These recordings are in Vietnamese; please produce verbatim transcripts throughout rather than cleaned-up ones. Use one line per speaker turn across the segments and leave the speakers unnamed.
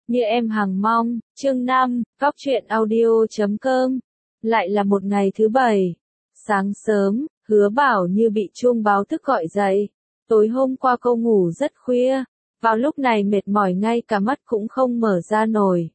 Như em hằng mong, chương năm, góc truyện audio chấm com. Lại là một ngày thứ bảy. Sáng sớm, Hứa Bảo Như bị chuông báo thức gọi dậy. Tối hôm qua cô ngủ rất khuya, vào lúc này mệt mỏi ngay cả mắt cũng không mở ra nổi.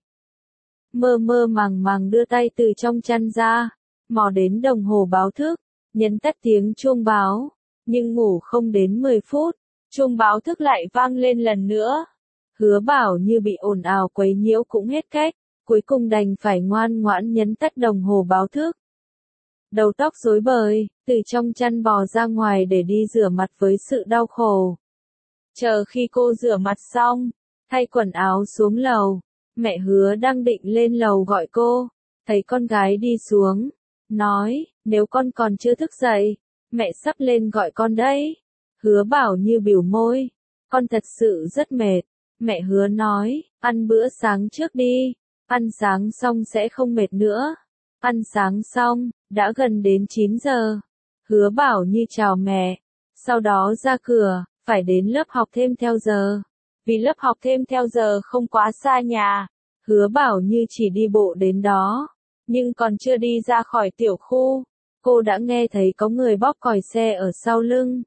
Mơ mơ màng màng đưa tay từ trong chăn ra, mò đến đồng hồ báo thức, nhấn tắt tiếng chuông báo, nhưng ngủ không đến mười phút, chuông báo thức lại vang lên lần nữa. Hứa Bảo Như bị ồn ào quấy nhiễu cũng hết cách, cuối cùng đành phải ngoan ngoãn nhấn tắt đồng hồ báo thức. Đầu tóc rối bời, từ trong chăn bò ra ngoài để đi rửa mặt với sự đau khổ. Chờ khi cô rửa mặt xong, thay quần áo xuống lầu, mẹ Hứa đang định lên lầu gọi cô, thấy con gái đi xuống, nói, nếu con còn chưa thức dậy, mẹ sắp lên gọi con đấy. Hứa Bảo Như bĩu môi, con thật sự rất mệt. Mẹ Hứa nói, ăn bữa sáng trước đi, ăn sáng xong sẽ không mệt nữa. Ăn sáng xong, đã gần đến chín giờ. Hứa Bảo Như chào mẹ, sau đó ra cửa, phải đến lớp học thêm theo giờ. Vì lớp học thêm theo giờ không quá xa nhà, Hứa Bảo Như chỉ đi bộ đến đó. Nhưng còn chưa đi ra khỏi tiểu khu, cô đã nghe thấy có người bóp còi xe ở sau lưng.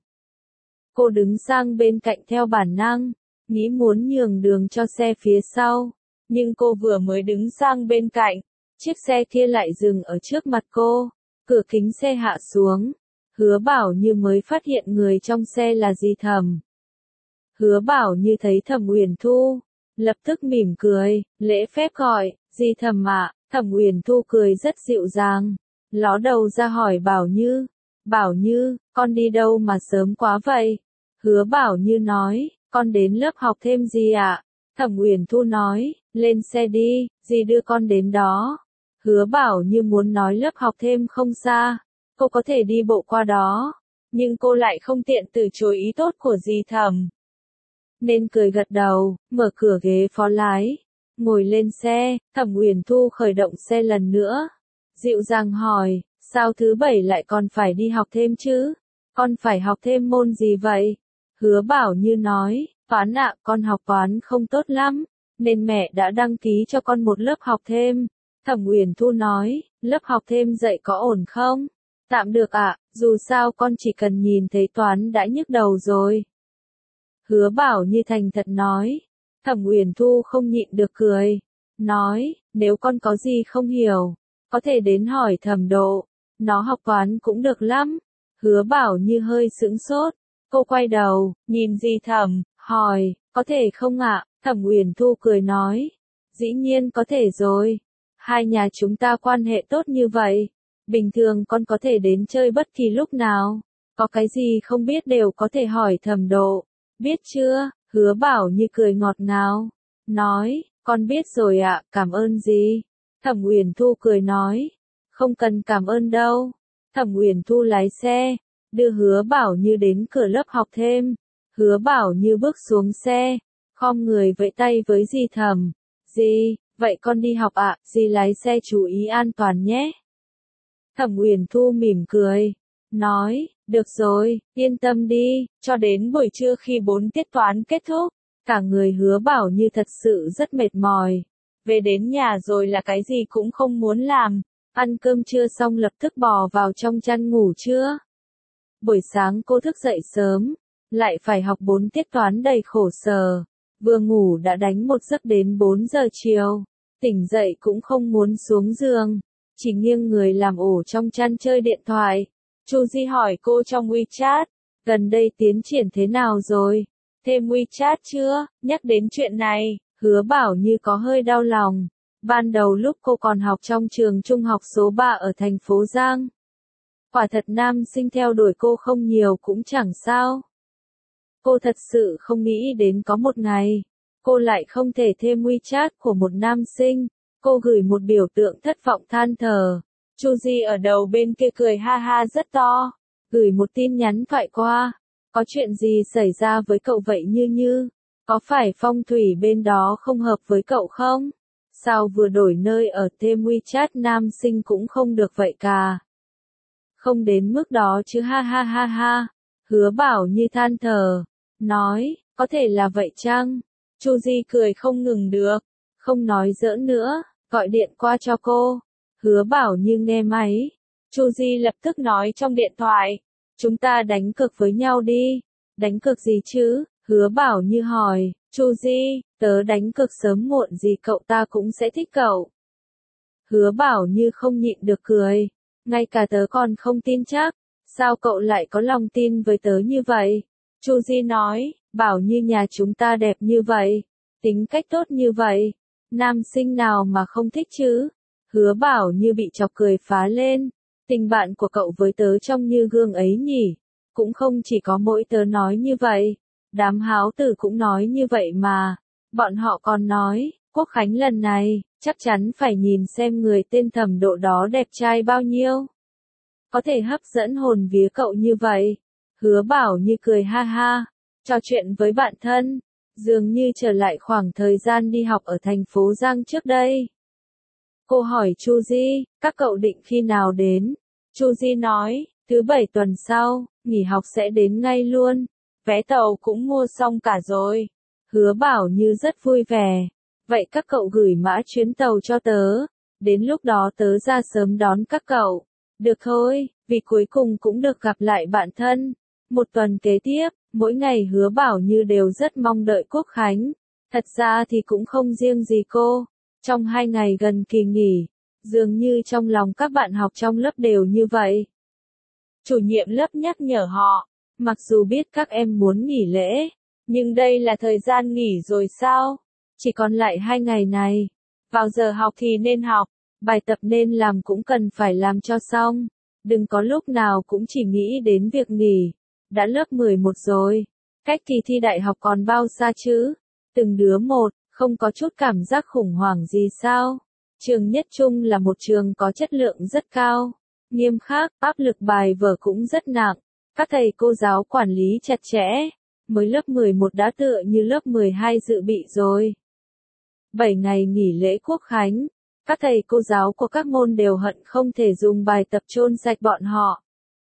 Cô đứng sang bên cạnh theo bản năng, nghĩ muốn nhường đường cho xe phía sau, nhưng cô vừa mới đứng sang bên cạnh, chiếc xe kia lại dừng ở trước mặt cô, cửa kính xe hạ xuống. Hứa Bảo Như mới phát hiện người trong xe là Di Thẩm. Hứa Bảo Như thấy Thẩm Uyển Thu, lập tức mỉm cười, lễ phép gọi, Di Thẩm ạ. Thẩm Uyển Thu cười rất dịu dàng, ló đầu ra hỏi Bảo Như, Bảo Như, con đi đâu mà sớm quá vậy? Hứa Bảo Như nói, con đến lớp học thêm gì ạ? Thẩm Uyển Thu nói, lên xe đi, dì đưa con đến đó. Hứa Bảo Như muốn nói lớp học thêm không xa, cô có thể đi bộ qua đó, nhưng cô lại không tiện từ chối ý tốt của dì Thẩm. Nên cười gật đầu, mở cửa ghế phó lái, ngồi lên xe. Thẩm Uyển Thu khởi động xe lần nữa, dịu dàng hỏi, sao thứ bảy lại còn phải đi học thêm chứ? Con phải học thêm môn gì vậy? Hứa Bảo Như nói, toán ạ, con học toán không tốt lắm, nên mẹ đã đăng ký cho con một lớp học thêm. Thẩm Uyển Thu nói, lớp học thêm dạy có ổn không? Tạm được ạ, dù sao con chỉ cần nhìn thấy toán đã nhức đầu rồi. Hứa Bảo Như thành thật nói. Thẩm Uyển Thu không nhịn được cười, nói, nếu con có gì không hiểu, có thể đến hỏi Thẩm Độ, nó học toán cũng được lắm. Hứa Bảo Như hơi sững sốt, cô quay đầu, nhìn Di Thẩm, hỏi, có thể không ạ? Thẩm Uyển Thu cười nói, dĩ nhiên có thể rồi, hai nhà chúng ta quan hệ tốt như vậy, bình thường con có thể đến chơi bất kỳ lúc nào, có cái gì không biết đều có thể hỏi Thẩm Độ, biết chưa? Hứa Bảo Như cười ngọt ngào, nói, con biết rồi ạ, cảm ơn gì? Thẩm Uyển Thu cười nói, không cần cảm ơn đâu. Thẩm Uyển Thu lái xe, đưa Hứa Bảo Như đến cửa lớp học thêm. Hứa Bảo Như bước xuống xe, khom người vẫy tay với Di Thẩm, dì, vậy con đi học ạ, dì lái xe chú ý an toàn nhé. Thẩm Uyển Thu mỉm cười, nói, được rồi, yên tâm đi. Cho đến buổi trưa khi bốn tiết toán kết thúc, cả người Hứa Bảo Như thật sự rất mệt mỏi. Về đến nhà rồi là cái gì cũng không muốn làm, ăn cơm trưa xong lập tức bò vào trong chăn ngủ trưa. Buổi sáng cô thức dậy sớm, lại phải học bốn tiết toán đầy khổ sở, vừa ngủ đã đánh một giấc đến bốn giờ chiều, tỉnh dậy cũng không muốn xuống giường, chỉ nghiêng người làm ổ trong chăn chơi điện thoại. Chu Di hỏi cô trong WeChat, gần đây tiến triển thế nào rồi? Thêm WeChat chưa? Nhắc đến chuyện này, Hứa Bảo Như có hơi đau lòng. Ban đầu lúc cô còn học trong trường trung học số ba ở thành phố Giang, quả thật nam sinh theo đuổi cô không nhiều cũng chẳng sao. Cô thật sự không nghĩ đến có một ngày, cô lại không thể thêm WeChat của một nam sinh. Cô gửi một biểu tượng thất vọng than thở. Chu Di ở đầu bên kia cười ha ha rất to, gửi một tin nhắn thoại qua. Có chuyện gì xảy ra với cậu vậy Như Như? Có phải phong thủy bên đó không hợp với cậu không? Sao vừa đổi nơi ở thêm WeChat nam sinh cũng không được vậy cả? Không đến mức đó chứ ha ha ha ha. Hứa Bảo Như than thở, nói, có thể là vậy chăng? Chu Di cười không ngừng được. không nói giỡn nữa, gọi điện qua cho cô. Hứa Bảo Như nghe máy. Chu Di lập tức nói trong điện thoại, chúng ta đánh cược với nhau đi. Đánh cược gì chứ? Hứa Bảo Như hỏi. Chu Di, tớ đánh cược sớm muộn gì cậu ta cũng sẽ thích cậu. Hứa Bảo Như không nhịn được cười. Ngay cả tớ còn không tin chắc. Sao cậu lại có lòng tin với tớ như vậy? Chu Di nói, Bảo Như nhà chúng ta đẹp như vậy, tính cách tốt như vậy, nam sinh nào mà không thích chứ? Hứa Bảo Như bị chọc cười phá lên. Tình bạn của cậu với tớ trông như gương ấy nhỉ? Cũng không chỉ có mỗi tớ nói như vậy. Đám háo tử cũng nói như vậy mà. Bọn họ còn nói, Quốc Khánh lần này, chắc chắn phải nhìn xem người tên Thẩm Độ đó đẹp trai bao nhiêu. Có thể hấp dẫn hồn vía cậu như vậy. Hứa Bảo Như cười ha ha, trò chuyện với bạn thân, dường như trở lại khoảng thời gian đi học ở thành phố Giang trước đây. Cô hỏi Chu Di, các cậu định khi nào đến? Chu Di nói, thứ bảy tuần sau, nghỉ học sẽ đến ngay luôn. Vé tàu cũng mua xong cả rồi. Hứa Bảo Như rất vui vẻ. Vậy các cậu gửi mã chuyến tàu cho tớ. Đến lúc đó tớ ra sớm đón các cậu. Được thôi, vì cuối cùng cũng được gặp lại bạn thân. Một tuần kế tiếp, mỗi ngày Hứa Bảo Như đều rất mong đợi Quốc Khánh. Thật ra thì cũng không riêng gì cô. Trong hai ngày gần kỳ nghỉ, dường như trong lòng các bạn học trong lớp đều như vậy. Chủ nhiệm lớp nhắc nhở họ, mặc dù biết các em muốn nghỉ lễ, nhưng đây là thời gian nghỉ rồi sao? Chỉ còn lại hai ngày này. Vào giờ học thì nên học, bài tập nên làm cũng cần phải làm cho xong. Đừng có lúc nào cũng chỉ nghĩ đến việc nghỉ. Đã lớp mười một rồi, cách kỳ thi đại học còn bao xa chứ? Từng đứa một, không có chút cảm giác khủng hoảng gì sao? Trường Nhất Trung là một trường có chất lượng rất cao, nghiêm khắc, áp lực bài vở cũng rất nặng. Các thầy cô giáo quản lý chặt chẽ, mới lớp mười một đã tựa như lớp mười hai dự bị rồi. bảy ngày nghỉ lễ Quốc Khánh, các thầy cô giáo của các môn đều hận không thể dùng bài tập chôn sạch bọn họ.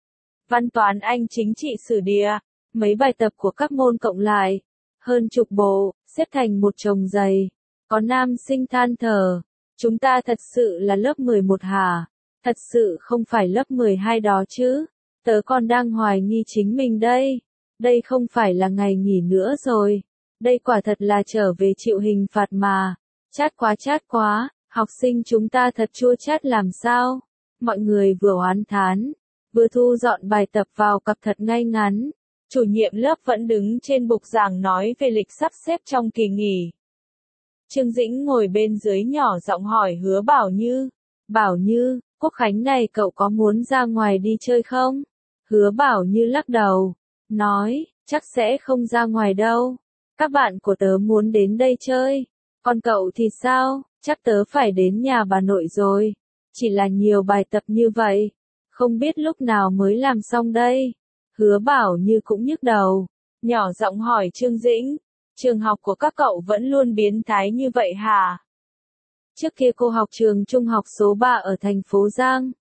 Văn toán Anh chính trị sử địa, mấy bài tập của các môn cộng lại, hơn chục bộ, xếp thành một chồng dày. Có nam sinh than thở, chúng ta thật sự là lớp mười một hả? Thật sự không phải lớp mười hai đó chứ? Tớ còn đang hoài nghi chính mình đây. Đây không phải là ngày nghỉ nữa rồi. Đây quả thật là trở về chịu hình phạt mà. Chát quá chát quá, học sinh chúng ta thật chua chát làm sao? Mọi người vừa oán thán, vừa thu dọn bài tập vào cặp thật ngay ngắn. Chủ nhiệm lớp vẫn đứng trên bục giảng nói về lịch sắp xếp trong kỳ nghỉ. Trương Dĩnh ngồi bên dưới nhỏ giọng hỏi Hứa Bảo Như. Bảo Như, Quốc Khánh này cậu có muốn ra ngoài đi chơi không? Hứa Bảo Như lắc đầu, nói, chắc sẽ không ra ngoài đâu. Các bạn của tớ muốn đến đây chơi. Còn cậu thì sao? Chắc tớ phải đến nhà bà nội rồi. Chỉ là nhiều bài tập như vậy. Không biết lúc nào mới làm xong đây. Hứa Bảo Như cũng nhức đầu. Nhỏ giọng hỏi Trương Dĩnh. Trường học của các cậu vẫn luôn biến thái như vậy hả? Trước kia cô học trường trung học số ba ở thành phố Giang.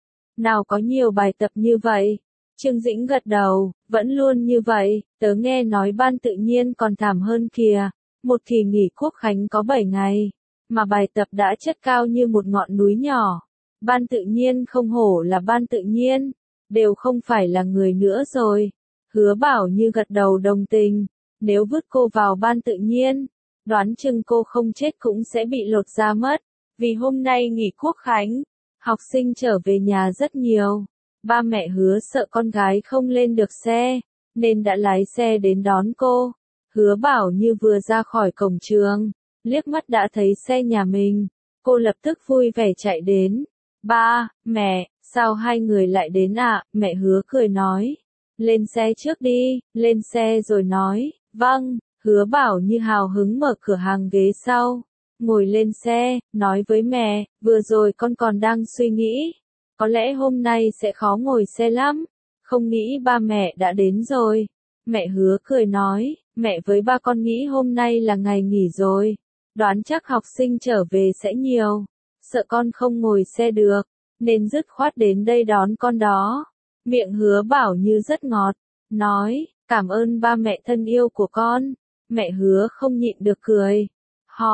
Nào có nhiều bài tập như vậy? Trương Dĩnh gật đầu, vẫn luôn như vậy, tớ nghe nói ban tự nhiên còn thảm hơn kìa. Một kỳ nghỉ Quốc Khánh có bảy ngày, mà bài tập đã chất cao như một ngọn núi nhỏ. Ban tự nhiên không hổ là ban tự nhiên, đều không phải là người nữa rồi. Hứa Bảo Như gật đầu đồng tình, nếu vứt cô vào ban tự nhiên, đoán chừng cô không chết cũng sẽ bị lột da mất. Vì hôm nay nghỉ Quốc Khánh, học sinh trở về nhà rất nhiều. Ba mẹ Hứa sợ con gái không lên được xe, nên đã lái xe đến đón cô. Hứa Bảo Như vừa ra khỏi cổng trường, liếc mắt đã thấy xe nhà mình. Cô lập tức vui vẻ chạy đến. Ba, mẹ, sao hai người lại đến ạ? À? Mẹ Hứa cười nói. Lên xe trước đi, lên xe rồi nói. Vâng, Hứa Bảo Như hào hứng mở cửa hàng ghế sau. Ngồi lên xe, nói với mẹ, vừa rồi con còn đang suy nghĩ. Có lẽ hôm nay sẽ khó ngồi xe lắm. Không nghĩ ba mẹ đã đến rồi. Mẹ Hứa cười nói, mẹ với ba con nghĩ hôm nay là ngày nghỉ rồi. Đoán chắc học sinh trở về sẽ nhiều. Sợ con không ngồi xe được, nên dứt khoát đến đây đón con đó. Miệng Hứa Bảo Như rất ngọt, nói, cảm ơn ba mẹ thân yêu của con. Mẹ Hứa không nhịn được cười. Hỏi,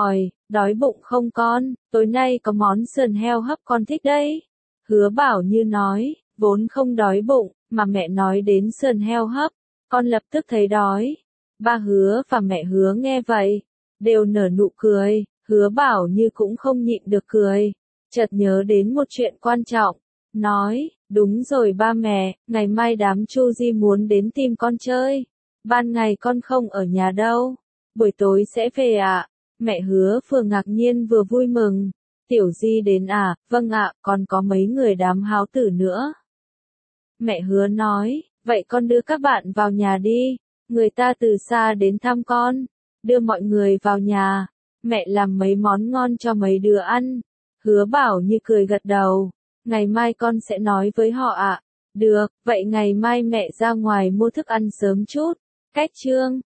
Đói bụng không con, tối nay có món sườn heo hấp con thích đấy. Hứa Bảo Như nói, vốn không đói bụng, mà mẹ nói đến sườn heo hấp, con lập tức thấy đói. Ba Hứa và mẹ Hứa nghe vậy, đều nở nụ cười, Hứa Bảo Như cũng không nhịn được cười, chợt nhớ đến một chuyện quan trọng, nói, đúng rồi ba mẹ, ngày mai đám Chu Di muốn đến tìm con chơi, ban ngày con không ở nhà đâu, buổi tối sẽ về ạ. Mẹ Hứa vừa ngạc nhiên vừa vui mừng, Tiểu Di đến à, vâng ạ, còn có mấy người đám háo tử nữa. Mẹ Hứa nói, vậy con đưa các bạn vào nhà đi, người ta từ xa đến thăm con, đưa mọi người vào nhà, mẹ làm mấy món ngon cho mấy đứa ăn. Hứa Bảo Như cười gật đầu, ngày mai con sẽ nói với họ ạ. Được, vậy ngày mai mẹ ra ngoài mua thức ăn sớm chút. Cách chương